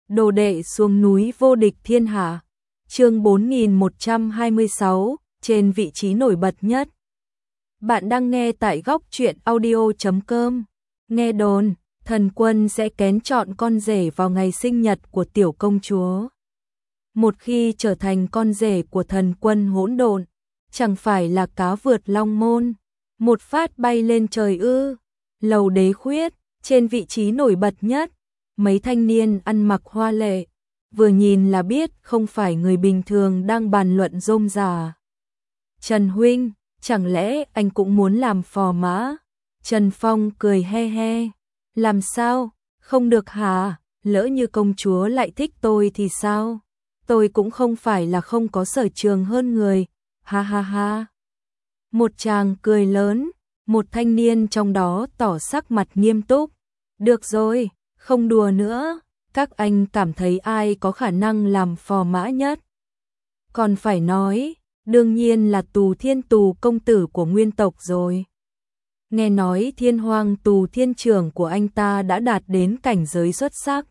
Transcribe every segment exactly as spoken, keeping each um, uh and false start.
Đồ đệ xuống núi vô địch thiên hạ. Chương bốn nghìn một trăm hai mươi sáu, trên vị trí nổi bật nhất. Bạn đang nghe tại góc truyện audio chấm com. Nghe đồn, thần quân sẽ kén chọn con rể vào ngày sinh nhật của tiểu công chúa. Một khi trở thành con rể của thần quân hỗn độn, chẳng phải là cá vượt long môn, một phát bay lên trời ư? Lầu Đế Khuyết, trên vị trí nổi bật nhất, mấy thanh niên ăn mặc hoa lệ, vừa nhìn là biết không phải người bình thường đang bàn luận rôm rả. Trần huynh, chẳng lẽ anh cũng muốn làm phò mã? Trần Phong cười he he. Làm sao? Không được hả? Lỡ như công chúa lại thích tôi thì sao? Tôi cũng không phải là không có sở trường hơn người. Ha ha ha. Một chàng cười lớn, một thanh niên trong đó tỏ sắc mặt nghiêm túc. Được rồi, không đùa nữa, các anh cảm thấy ai có khả năng làm phò mã nhất? Còn phải nói, đương nhiên là Tù Thiên Tù công tử của nguyên tộc rồi. Nghe nói Thiên Hoang Tù Thiên trưởng của anh ta đã đạt đến cảnh giới xuất sắc.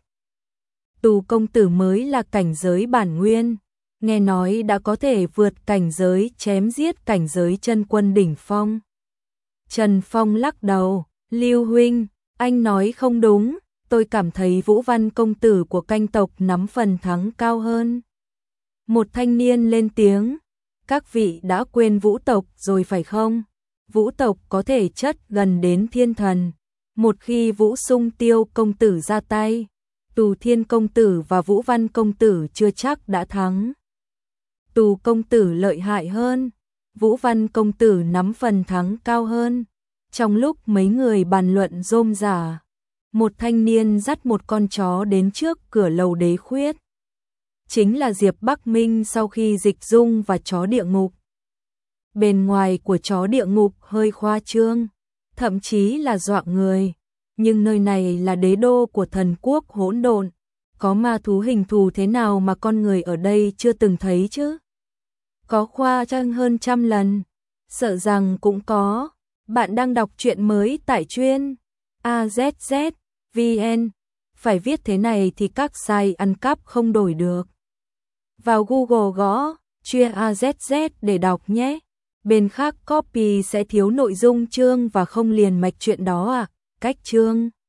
Tù công tử mới là cảnh giới bản nguyên, nghe nói đã có thể vượt cảnh giới chém giết cảnh giới chân quân đỉnh phong. Trần Phong lắc đầu, Lưu huynh, anh nói không đúng, tôi cảm thấy Vũ Văn công tử của canh tộc nắm phần thắng cao hơn. Một thanh niên lên tiếng, các vị đã quên Vũ tộc rồi phải không? Vũ tộc có thể chất gần đến thiên thần, một khi Vũ Sung Tiêu công tử ra tay, Tù Thiên công tử và Vũ Văn công tử chưa chắc đã thắng. Tù công tử lợi hại hơn, Vũ Văn công tử nắm phần thắng cao hơn. Trong lúc mấy người bàn luận rôm rả, một thanh niên dắt một con chó đến trước cửa Lầu Đế Khuyết. Chính là Diệp Bắc Minh sau khi dịch dung và chó địa ngục. Bên ngoài của chó địa ngục hơi khoa trương, thậm chí là dọa người, nhưng nơi này là đế đô của thần quốc hỗn độn, có ma thú hình thù thế nào mà con người ở đây chưa từng thấy chứ? Có khoa trương hơn trăm lần, sợ rằng cũng có. Bạn đang đọc truyện mới tại chuyên a zét zét vê en, phải viết thế này thì các site ăn cắp không đổi được. Vào Google gõ chuyên a zét zét để đọc nhé. Bên khác copy sẽ thiếu nội dung chương và không liền mạch chuyện đó à? Cách chương